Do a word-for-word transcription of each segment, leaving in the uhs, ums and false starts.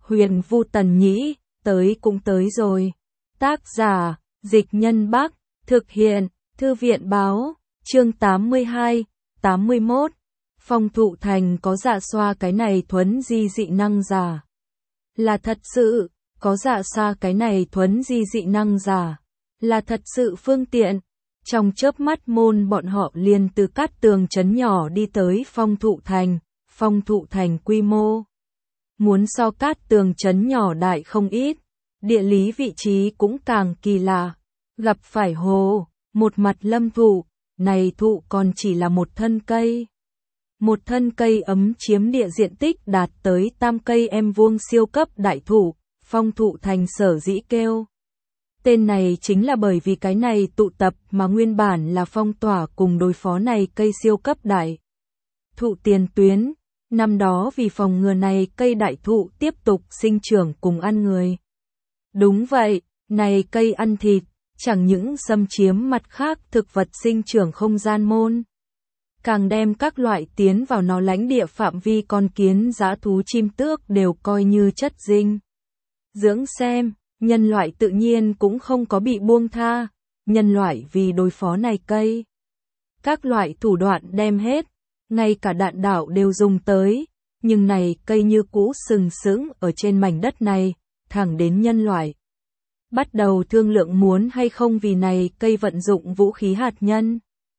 Huyền Vu Tần Nhĩ, tới cũng tới rồi. Tác giả, Dịch Nhân Bắc, thực hiện, Thư viện Báo, chương tám mươi hai, tám mươi mốt. Phong Thụ Thành có dạ xoa cái này thuấn di dị năng giả. Là thật sự, có dạ xoa cái này thuấn di dị năng giả. Là thật sự phương tiện. Trong chớp mắt môn bọn họ liền từ Cát Tường trấn nhỏ đi tới Phong Thụ Thành. Phong Thụ Thành quy mô muốn so Cát Tường trấn nhỏ đại không ít, địa lý vị trí cũng càng kỳ lạ. Gặp phải hồ, một mặt lâm thụ, này thụ còn chỉ là một thân cây. Một thân cây ấm chiếm địa diện tích đạt tới tam cây em vuông siêu cấp đại thụ, Phong Thụ Thành sở dĩ kêu. Tên này chính là bởi vì cái này tụ tập mà nguyên bản là phong tỏa cùng đối phó này cây siêu cấp đại thụ tiền tuyến. Năm đó vì phòng ngừa này cây đại thụ tiếp tục sinh trưởng cùng ăn người. Đúng vậy, này cây ăn thịt, chẳng những xâm chiếm mặt khác thực vật sinh trưởng không gian môn. Càng đem các loại tiến vào nó lãnh địa phạm vi con kiến dã thú chim tước đều coi như chất dinh dưỡng xem, nhân loại tự nhiên cũng không có bị buông tha, nhân loại vì đối phó này cây. Các loại thủ đoạn đem hết. Ngay cả đạn đạo đều dùng tới, nhưng này cây như cũ sừng sững ở trên mảnh đất này, thẳng đến nhân loại. Bắt đầu thương lượng muốn hay không vì này cây vận dụng vũ khí hạt nhân.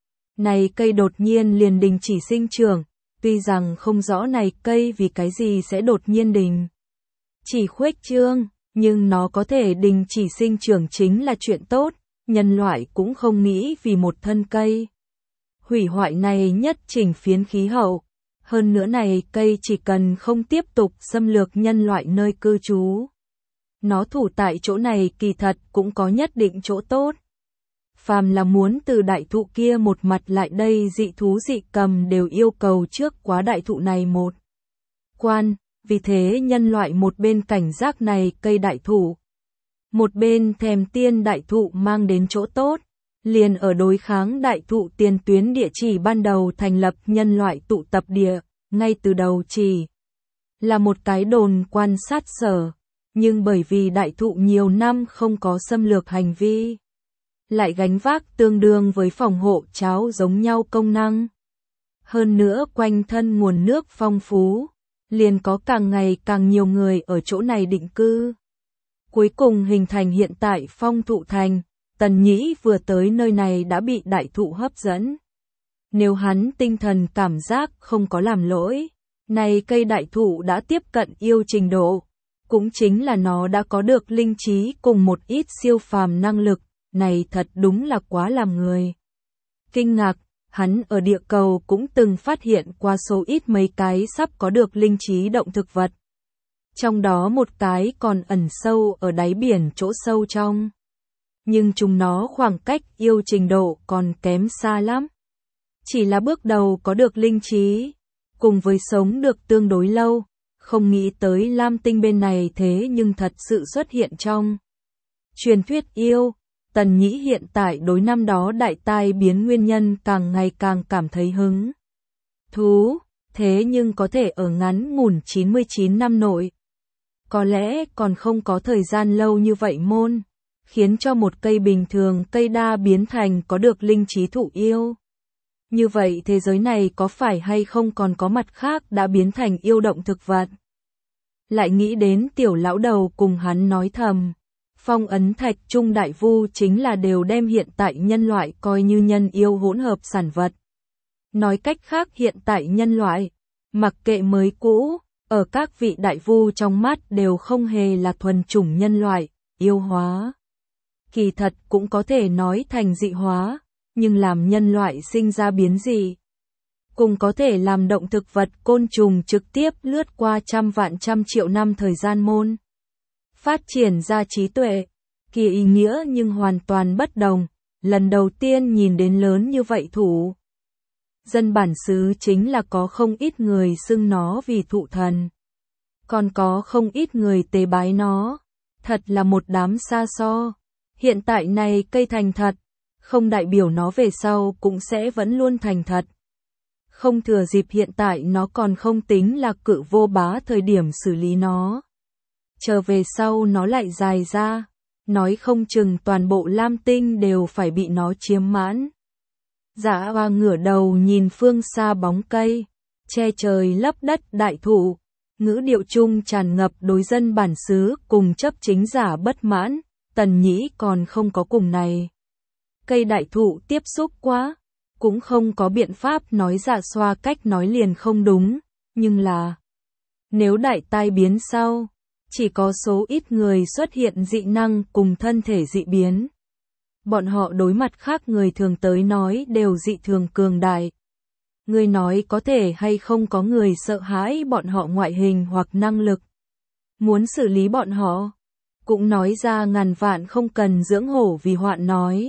Này cây đột nhiên liền đình chỉ sinh trưởng, tuy rằng không rõ này cây vì cái gì sẽ đột nhiên đình chỉ khuếch trương, nhưng nó có thể đình chỉ sinh trưởng chính là chuyện tốt, nhân loại cũng không nghĩ vì một thân cây. Hủy hoại này nhất chỉnh phiến khí hậu. Hơn nữa này cây chỉ cần không tiếp tục xâm lược nhân loại nơi cư trú. Nó thủ tại chỗ này kỳ thật cũng có nhất định chỗ tốt. Phàm là muốn từ đại thụ kia một mặt lại đây dị thú dị cầm đều yêu cầu trước quá đại thụ này một quan, vì thế nhân loại một bên cảnh giác này cây đại thụ. Một bên thèm tiên đại thụ mang đến chỗ tốt. Liền ở đối kháng đại thụ tiền tuyến địa chỉ ban đầu thành lập nhân loại tụ tập địa, ngay từ đầu chỉ là một cái đồn quan sát sở, nhưng bởi vì đại thụ nhiều năm không có xâm lược hành vi, lại gánh vác tương đương với phòng hộ cháo giống nhau công năng. Hơn nữa quanh thân nguồn nước phong phú, liền có càng ngày càng nhiều người ở chỗ này định cư. Cuối cùng hình thành hiện tại Phong Thụ Thành. Tần Nhĩ vừa tới nơi này đã bị đại thụ hấp dẫn. Nếu hắn tinh thần cảm giác không có làm lỗi, này cây đại thụ đã tiếp cận yêu trình độ, cũng chính là nó đã có được linh trí cùng một ít siêu phàm năng lực, này thật đúng là quá làm người kinh ngạc. Hắn ở địa cầu cũng từng phát hiện qua số ít mấy cái sắp có được linh trí động thực vật. Trong đó một cái còn ẩn sâu ở đáy biển chỗ sâu trong. Nhưng chúng nó khoảng cách yêu trình độ còn kém xa lắm. Chỉ là bước đầu có được linh trí, cùng với sống được tương đối lâu, không nghĩ tới Lam Tinh bên này thế nhưng thật sự xuất hiện trong truyền thuyết yêu. Tần Nhĩ hiện tại đối năm đó đại tai biến nguyên nhân càng ngày càng cảm thấy hứng thú, thế nhưng có thể ở ngắn ngủn chín mươi chín năm nội. Có lẽ còn không có thời gian lâu như vậy môn. Khiến cho một cây bình thường cây đa biến thành có được linh trí thụ yêu. Như vậy thế giới này có phải hay không còn có mặt khác đã biến thành yêu động thực vật? Lại nghĩ đến tiểu lão đầu cùng hắn nói thầm. Phong ấn thạch trung đại vu chính là đều đem hiện tại nhân loại coi như nhân yêu hỗn hợp sản vật. Nói cách khác hiện tại nhân loại, mặc kệ mới cũ, ở các vị đại vu trong mắt đều không hề là thuần chủng nhân loại, yêu hóa. Kỳ thật cũng có thể nói thành dị hóa, nhưng làm nhân loại sinh ra biến dị. Cùng có thể làm động thực vật côn trùng trực tiếp lướt qua trăm vạn trăm triệu năm thời gian môn. Phát triển ra trí tuệ, kỳ ý nghĩa nhưng hoàn toàn bất đồng, lần đầu tiên nhìn đến lớn như vậy thụ. Dân bản xứ chính là có không ít người xưng nó vì thụ thần. Còn có không ít người tế bái nó, thật là một đám xa so. Hiện tại này cây thành thật, không đại biểu nó về sau cũng sẽ vẫn luôn thành thật. Không thừa dịp hiện tại nó còn không tính là cự vô bá thời điểm xử lý nó. chờ về sau nó lại dài ra, nói không chừng toàn bộ Lam Tinh đều phải bị nó chiếm mãn. Dạ Hoa ngửa đầu nhìn phương xa bóng cây, che trời lấp đất đại thụ, ngữ điệu chung tràn ngập đối dân bản xứ cùng chấp chính giả bất mãn, Tần Nhĩ còn không có cùng này. Cây đại thụ tiếp xúc quá, cũng không có biện pháp nói Dạ Xoa cách nói liền không đúng, nhưng là nếu đại tai biến sau, chỉ có số ít người xuất hiện dị năng cùng thân thể dị biến. Bọn họ đối mặt khác người thường tới nói đều dị thường cường đại. Người nói có thể hay không có người sợ hãi bọn họ ngoại hình hoặc năng lực. Muốn xử lý bọn họ, cũng nói ra ngàn vạn không cần dưỡng hổ vì hoạn nói.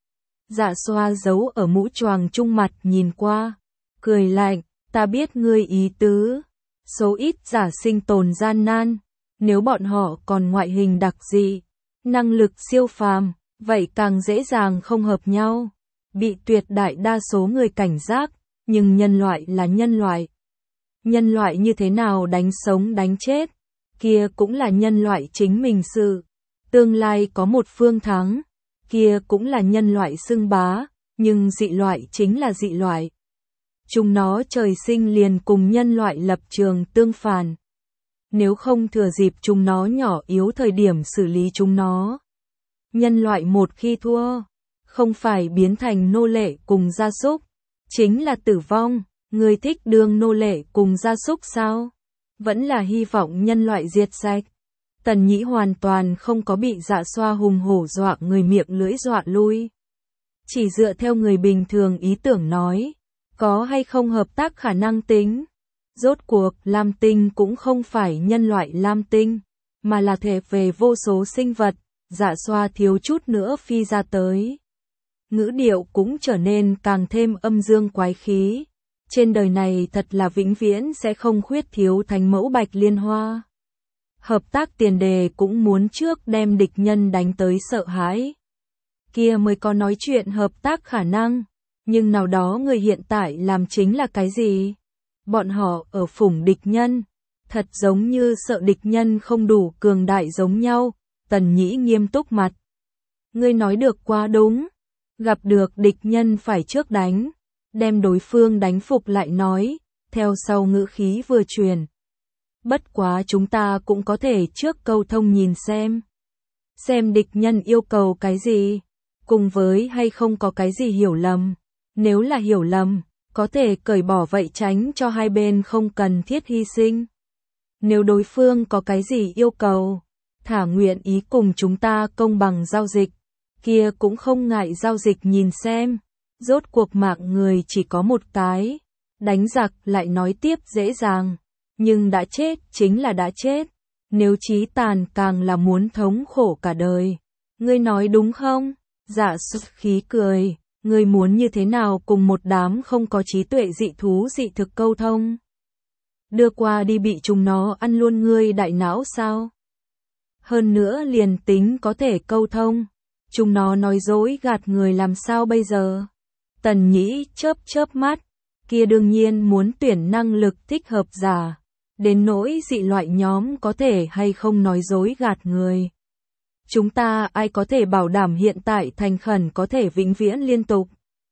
Dạ Xoa giấu ở mũ choàng trung mặt nhìn qua, cười lạnh, ta biết ngươi ý tứ. Số ít giả sinh tồn gian nan, nếu bọn họ còn ngoại hình đặc dị, năng lực siêu phàm, vậy càng dễ dàng không hợp nhau. Bị tuyệt đại đa số người cảnh giác, nhưng nhân loại là nhân loại. Nhân loại như thế nào đánh sống đánh chết, kia cũng là nhân loại chính mình sự. Tương lai có một phương thắng, kia cũng là nhân loại xưng bá, nhưng dị loại chính là dị loại. Chúng nó trời sinh liền cùng nhân loại lập trường tương phản. Nếu không thừa dịp chúng nó nhỏ yếu thời điểm xử lý chúng nó. Nhân loại một khi thua, không phải biến thành nô lệ cùng gia súc, chính là tử vong. Người thích đương nô lệ cùng gia súc sao? Vẫn là hy vọng nhân loại diệt sạch. Tần Nhĩ hoàn toàn không có bị Dạ Xoa hùng hổ dọa người miệng lưỡi dọa lui. Chỉ dựa theo người bình thường ý tưởng nói, có hay không hợp tác khả năng tính. Rốt cuộc, Lam Tinh cũng không phải nhân loại Lam Tinh, mà là thể về vô số sinh vật. Dạ Xoa thiếu chút nữa phi ra tới. Ngữ điệu cũng trở nên càng thêm âm dương quái khí. Trên đời này thật là vĩnh viễn sẽ không khuyết thiếu thánh mẫu Bạch Liên Hoa. Hợp tác tiền đề cũng muốn trước đem địch nhân đánh tới sợ hãi. Kia mới có nói chuyện hợp tác khả năng. Nhưng nào đó người hiện tại làm chính là cái gì? Bọn họ ở phủng địch nhân. Thật giống như sợ địch nhân không đủ cường đại giống nhau. Tần Nhĩ nghiêm túc mặt. Ngươi nói được quá đúng. Gặp được địch nhân phải trước đánh. Đem đối phương đánh phục lại nói. Theo sau ngữ khí vừa truyền. Bất quá chúng ta cũng có thể trước câu thông nhìn xem. Xem địch nhân yêu cầu cái gì. Cùng với hay không có cái gì hiểu lầm. Nếu là hiểu lầm, có thể cởi bỏ vậy tránh cho hai bên không cần thiết hy sinh. Nếu đối phương có cái gì yêu cầu, thả nguyện ý cùng chúng ta công bằng giao dịch, kia cũng không ngại giao dịch nhìn xem. Rốt cuộc mạng người chỉ có một cái, đánh giặc lại nói tiếp dễ dàng, nhưng đã chết chính là đã chết, nếu chí tàn càng là muốn thống khổ cả đời. Ngươi nói đúng không? Dạ xuất khí cười. Ngươi muốn như thế nào cùng một đám không có trí tuệ dị thú dị thực câu thông? Đưa qua đi bị chúng nó ăn luôn ngươi đại não sao? Hơn nữa liền tính có thể câu thông, chúng nó nói dối gạt người làm sao bây giờ? Tần Nhĩ chớp chớp mắt, kia đương nhiên muốn tuyển năng lực thích hợp giả, đến nỗi dị loại nhóm có thể hay không nói dối gạt người. Chúng ta ai có thể bảo đảm hiện tại thành khẩn có thể vĩnh viễn liên tục.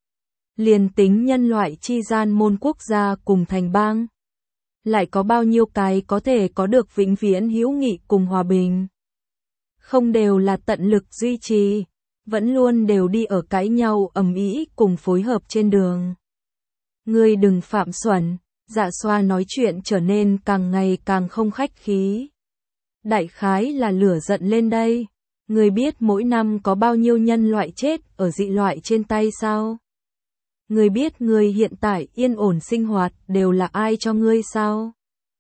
Liền tính nhân loại chi gian môn quốc gia cùng thành bang. Lại có bao nhiêu cái có thể có được vĩnh viễn hữu nghị cùng hòa bình. Không đều là tận lực duy trì, vẫn luôn đều đi ở cãi nhau ầm ĩ cùng phối hợp trên đường. Ngươi đừng phạm xuẩn, Dạ Xoa nói chuyện trở nên càng ngày càng không khách khí. Đại khái là lửa giận lên đây. Ngươi biết mỗi năm có bao nhiêu nhân loại chết ở dị loại trên tay sao? Ngươi biết ngươi hiện tại yên ổn sinh hoạt đều là ai cho ngươi sao?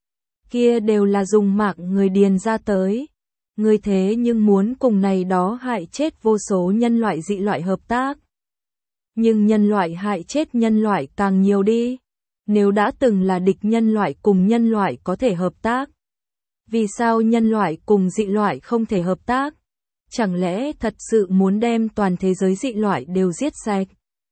Kia đều là dùng mạng người điền ra tới. Ngươi thế nhưng muốn cùng này đó hại chết vô số nhân loại dị loại hợp tác. Nhưng nhân loại hại chết nhân loại càng nhiều đi. Nếu đã từng là địch nhân loại cùng nhân loại có thể hợp tác. Vì sao nhân loại cùng dị loại không thể hợp tác? Chẳng lẽ thật sự muốn đem toàn thế giới dị loại đều giết sạch?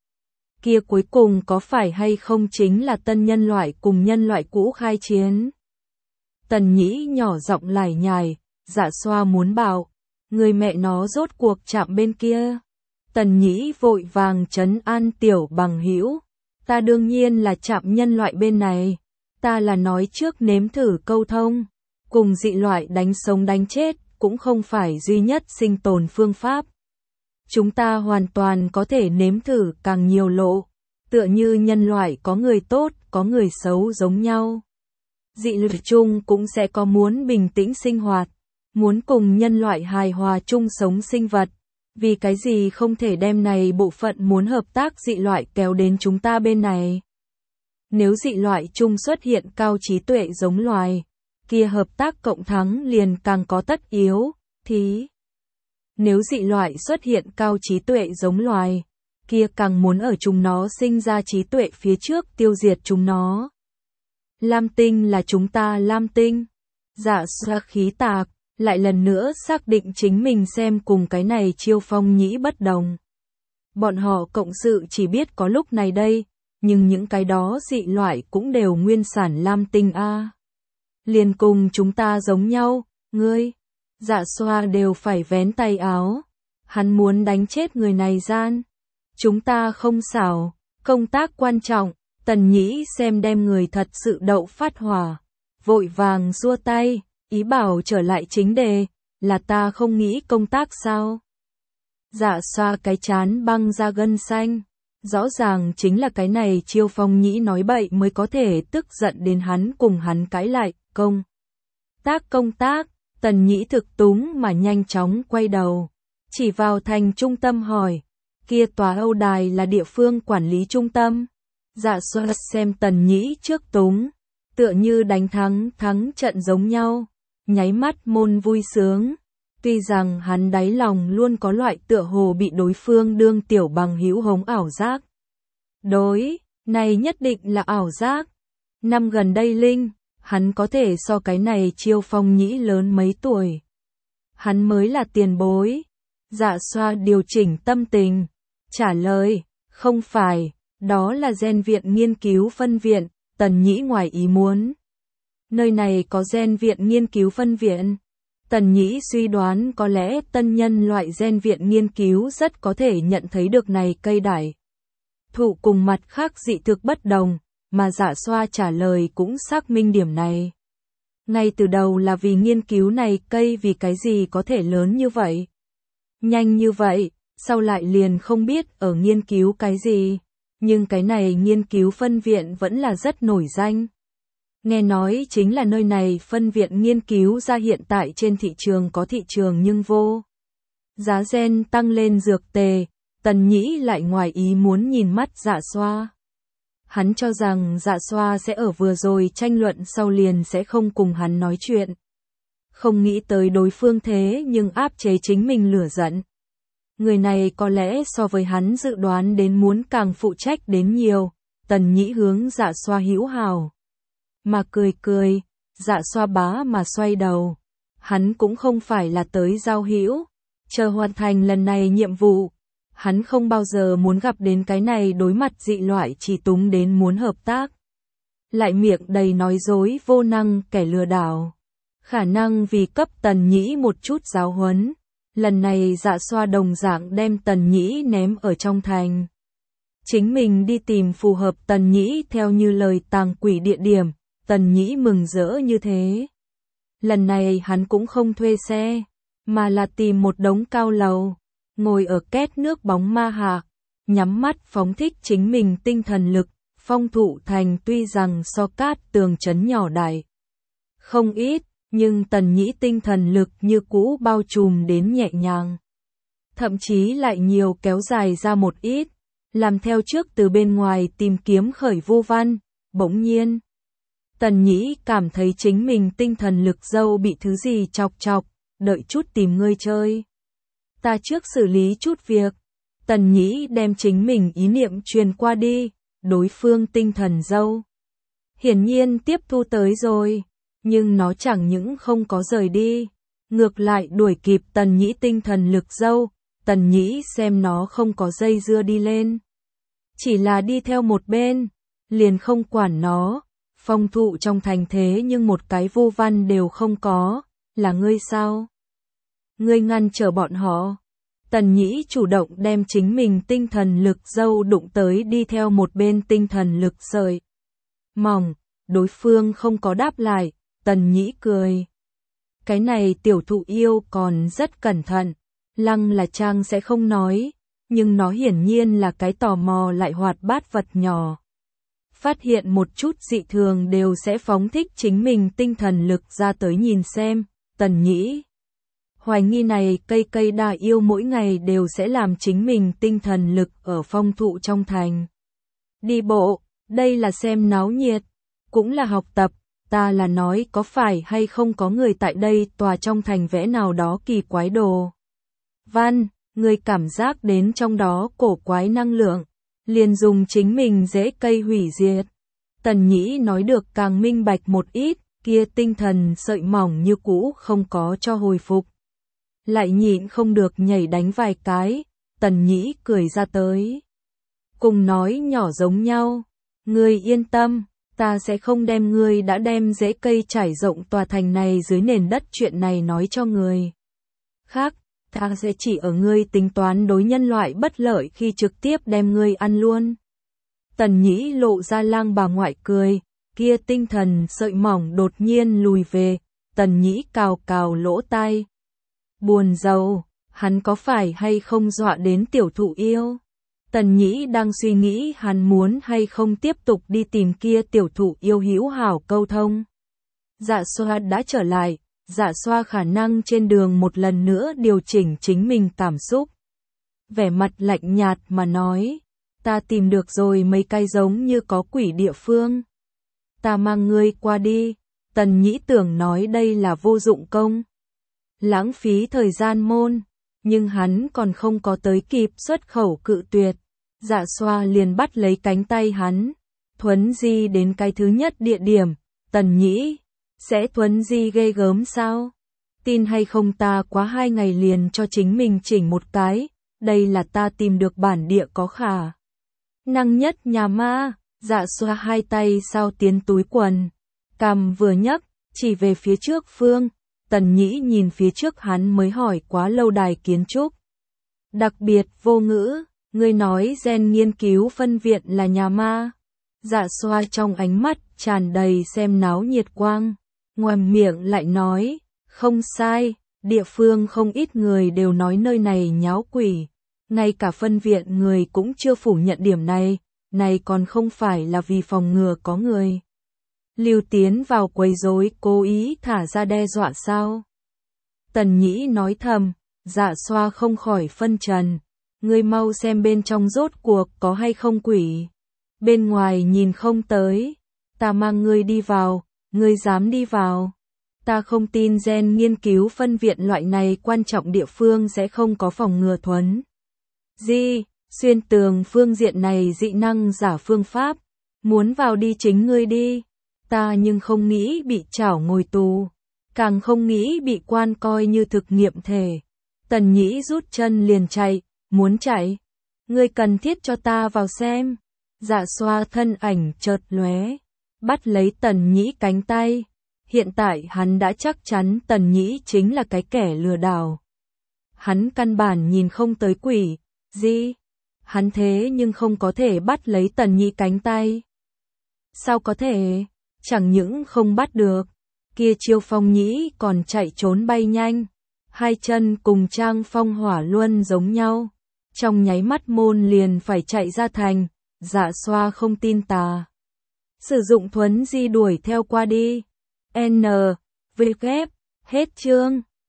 Kia cuối cùng có phải hay không chính là tân nhân loại cùng nhân loại cũ khai chiến? Tần Nhĩ nhỏ giọng lải nhải, Dạ Xoa muốn bảo, người mẹ nó rốt cuộc chạm bên kia. Tần Nhĩ vội vàng trấn an tiểu bằng hữu, ta đương nhiên là chạm nhân loại bên này, ta là nói trước nếm thử câu thông, cùng dị loại đánh sống đánh chết, cũng không phải duy nhất sinh tồn phương pháp. Chúng ta hoàn toàn có thể nếm thử càng nhiều lộ, tựa như nhân loại có người tốt, có người xấu giống nhau. Dị loại chung cũng sẽ có muốn bình tĩnh sinh hoạt, muốn cùng nhân loại hài hòa chung sống sinh vật. Vì cái gì không thể đem này bộ phận muốn hợp tác dị loại kéo đến chúng ta bên này? Nếu dị loại chung xuất hiện cao trí tuệ giống loài, kia hợp tác cộng thắng liền càng có tất yếu, thì nếu dị loại xuất hiện cao trí tuệ giống loài, kia càng muốn ở chúng nó sinh ra trí tuệ phía trước tiêu diệt chúng nó. Lam tinh là chúng ta Lam tinh. Dạ Xoa khí tạc, lại lần nữa xác định chính mình xem cùng cái này Chiêu Phong Nhĩ bất đồng. Bọn họ cộng sự chỉ biết có lúc này đây, nhưng những cái đó dị loại cũng đều nguyên sản Lam tinh a. Liền cùng chúng ta giống nhau, ngươi. Dạ Xoa đều phải vén tay áo. Hắn muốn đánh chết người này gian. Chúng ta không xảo, công tác quan trọng. Tần Nhĩ xem đem người thật sự đậu phát hỏa, vội vàng xua tay, ý bảo trở lại chính đề, là ta không nghĩ công tác sao? Dạ Xoa cái chán băng ra gân xanh, rõ ràng chính là cái này Chiêu Phong Nhĩ nói bậy mới có thể tức giận đến hắn cùng hắn cãi lại, công tác công tác. Tần Nhĩ thực túng mà nhanh chóng quay đầu, chỉ vào thành trung tâm hỏi, kia tòa Âu Đài là địa phương quản lý trung tâm. Dạ Xoa xem Tần Nhĩ trước túng, tựa như đánh thắng thắng trận giống nhau, nháy mắt môn vui sướng. Tuy rằng hắn đáy lòng luôn có loại tựa hồ bị đối phương đương tiểu bằng hữu hống ảo giác. Đối, này nhất định là ảo giác. Năm gần đây Linh, hắn có thể so cái này Chiêu Phong Nhĩ lớn mấy tuổi. Hắn mới là tiền bối. Dạ Xoa điều chỉnh tâm tình, trả lời, không phải. Đó là gen viện nghiên cứu phân viện. Tần Nhĩ ngoài ý muốn. Nơi này có gen viện nghiên cứu phân viện. Tần Nhĩ suy đoán có lẽ tân nhân loại gen viện nghiên cứu rất có thể nhận thấy được này cây đải thụ cùng mặt khác dị thực bất đồng, mà Dạ Xoa trả lời cũng xác minh điểm này. Ngay từ đầu là vì nghiên cứu này cây vì cái gì có thể lớn như vậy. Nhanh như vậy, sau lại liền không biết ở nghiên cứu cái gì. Nhưng cái này nghiên cứu phân viện vẫn là rất nổi danh. Nghe nói chính là nơi này phân viện nghiên cứu ra hiện tại trên thị trường có thị trường nhưng vô. Giá gen tăng lên dược tề, Tần Nhĩ lại ngoài ý muốn nhìn mắt Dạ Xoa. Hắn cho rằng Dạ Xoa sẽ ở vừa rồi tranh luận sau liền sẽ không cùng hắn nói chuyện. Không nghĩ tới đối phương thế nhưng áp chế chính mình lửa giận. Người này có lẽ so với hắn dự đoán đến muốn càng phụ trách đến nhiều. Tần Nhĩ hướng Dạ Xoa hữu hào mà cười cười, Dạ Xoa bá mà xoay đầu. Hắn cũng không phải là tới giao hữu, chờ hoàn thành lần này nhiệm vụ. Hắn không bao giờ muốn gặp đến cái này đối mặt dị loại chỉ túng đến muốn hợp tác. Lại miệng đầy nói dối vô năng kẻ lừa đảo. Khả năng vì cấp Tần Nhĩ một chút giáo huấn. Lần này Dạ Xoa đồng dạng đem Tần Nhĩ ném ở trong thành. Chính mình đi tìm phù hợp Tần Nhĩ theo như lời tàng quỷ địa điểm, Tần Nhĩ mừng rỡ như thế. Lần này hắn cũng không thuê xe, mà là tìm một đống cao lầu, ngồi ở két nước bóng ma hạ, nhắm mắt phóng thích chính mình tinh thần lực. Phong Thụ Thành tuy rằng so Cát Tường trấn nhỏ đại không ít, nhưng Tần Nhĩ tinh thần lực như cũ bao trùm đến nhẹ nhàng. Thậm chí lại nhiều kéo dài ra một ít, làm theo trước từ bên ngoài tìm kiếm khởi vô văn. Bỗng nhiên, Tần Nhĩ cảm thấy chính mình tinh thần lực dâu bị thứ gì chọc chọc, đợi chút tìm ngươi chơi. Ta trước xử lý chút việc. Tần Nhĩ đem chính mình ý niệm truyền qua đi, đối phương tinh thần dâu hiển nhiên tiếp thu tới rồi. Nhưng nó chẳng những không có rời đi, ngược lại đuổi kịp Tần Nhĩ tinh thần lực dâu. Tần Nhĩ xem nó không có dây dưa đi lên, chỉ là đi theo một bên, liền không quản nó. Phong Thụ trong thành thế nhưng một cái vô văn đều không có, là ngươi sao? Ngươi ngăn trở bọn họ. Tần Nhĩ chủ động đem chính mình tinh thần lực dâu đụng tới đi theo một bên tinh thần lực sợi mỏng, đối phương không có đáp lại, Tần Nhĩ cười. Cái này tiểu thụ yêu còn rất cẩn thận, Lăng là Trang sẽ không nói, nhưng nó hiển nhiên là cái tò mò lại hoạt bát vật nhỏ. Phát hiện một chút dị thường đều sẽ phóng thích chính mình tinh thần lực ra tới nhìn xem, Tần Nhĩ. Hoài nghi này cây cây đa yêu mỗi ngày đều sẽ làm chính mình tinh thần lực ở phong thụ trong thành. Đi bộ, đây là xem náo nhiệt, cũng là học tập, ta là nói có phải hay không có người tại đây tòa trong thành vẽ nào đó kỳ quái đồ. Văn, người cảm giác đến trong đó cổ quái năng lượng, liền dùng chính mình dễ cây hủy diệt. Tần Nhĩ nói được càng minh bạch một ít, kia tinh thần sợi mỏng như cũ không có cho hồi phục. Lại nhịn không được nhảy đánh vài cái, Tần Nhĩ cười ra tới. Cùng nói nhỏ giống nhau, ngươi yên tâm, ta sẽ không đem ngươi đã đem rễ cây trải rộng tòa thành này dưới nền đất chuyện này nói cho người khác, ta sẽ chỉ ở ngươi tính toán đối nhân loại bất lợi khi trực tiếp đem ngươi ăn luôn. Tần Nhĩ lộ ra lang bà ngoại cười, kia tinh thần sợi mỏng đột nhiên lùi về, Tần Nhĩ cào cào lỗ tai. Buồn rầu, hắn có phải hay không dọa đến tiểu thụ yêu? Tần Nhĩ đang suy nghĩ hắn muốn hay không tiếp tục đi tìm kia tiểu thụ yêu hữu hảo câu thông. Dạ xoa đã trở lại, dạ xoa khả năng trên đường một lần nữa điều chỉnh chính mình cảm xúc. Vẻ mặt lạnh nhạt mà nói, ta tìm được rồi mấy cái giống như có quỷ địa phương. Ta mang ngươi qua đi, Tần Nhĩ tưởng nói đây là vô dụng công. Lãng phí thời gian môn, nhưng hắn còn không có tới kịp xuất khẩu cự tuyệt. Dạ xoa liền bắt lấy cánh tay hắn, thuấn di đến cái thứ nhất địa điểm, Tần Nhĩ, sẽ thuấn di ghê gớm sao? Tin hay không ta quá hai ngày liền cho chính mình chỉnh một cái, đây là ta tìm được bản địa có khả năng nhất nhà ma. Dạ xoa hai tay sau tiến túi quần, cằm vừa nhấc, chỉ về phía trước phương. Tần Nhĩ nhìn phía trước hắn mới hỏi quá lâu đài kiến trúc. Đặc biệt vô ngữ, ngươi nói gen nghiên cứu phân viện là nhà ma. Dạ xoa trong ánh mắt tràn đầy xem náo nhiệt quang, ngoàm miệng lại nói, không sai, địa phương không ít người đều nói nơi này nháo quỷ. Ngay cả phân viện người cũng chưa phủ nhận điểm này, này còn không phải là vì phòng ngừa có người lưu tiến vào quấy rối cố ý thả ra đe dọa sao? Tần Nhĩ nói thầm, dạ xoa không khỏi phân trần, ngươi mau xem bên trong rốt cuộc có hay không quỷ. Bên ngoài nhìn không tới, ta mang ngươi đi vào, ngươi dám đi vào. Ta không tin gen nghiên cứu phân viện loại này quan trọng địa phương sẽ không có phòng ngừa thuấn. Di, xuyên tường phương diện này dị năng giả phương pháp, muốn vào đi chính ngươi đi. Ta nhưng không nghĩ bị trảo ngồi tù, càng không nghĩ bị quan coi như thực nghiệm thể. Tần Nhĩ rút chân liền chạy, muốn chạy. Ngươi cần thiết cho ta vào xem. Dạ xoa thân ảnh chợt lóe, bắt lấy Tần Nhĩ cánh tay. Hiện tại hắn đã chắc chắn Tần Nhĩ chính là cái kẻ lừa đảo. Hắn căn bản nhìn không tới quỷ, gì? Hắn thế nhưng không có thể bắt lấy Tần Nhĩ cánh tay. Sao có thể? Chẳng những không bắt được, kia Chiêu Phong Nhĩ còn chạy trốn bay nhanh, hai chân cùng Trang Phong Hỏa Luân giống nhau, trong nháy mắt môn liền phải chạy ra thành. Dạ xoa không tin tà, sử dụng thuấn di đuổi theo qua đi. N, V, ghép, hết chương.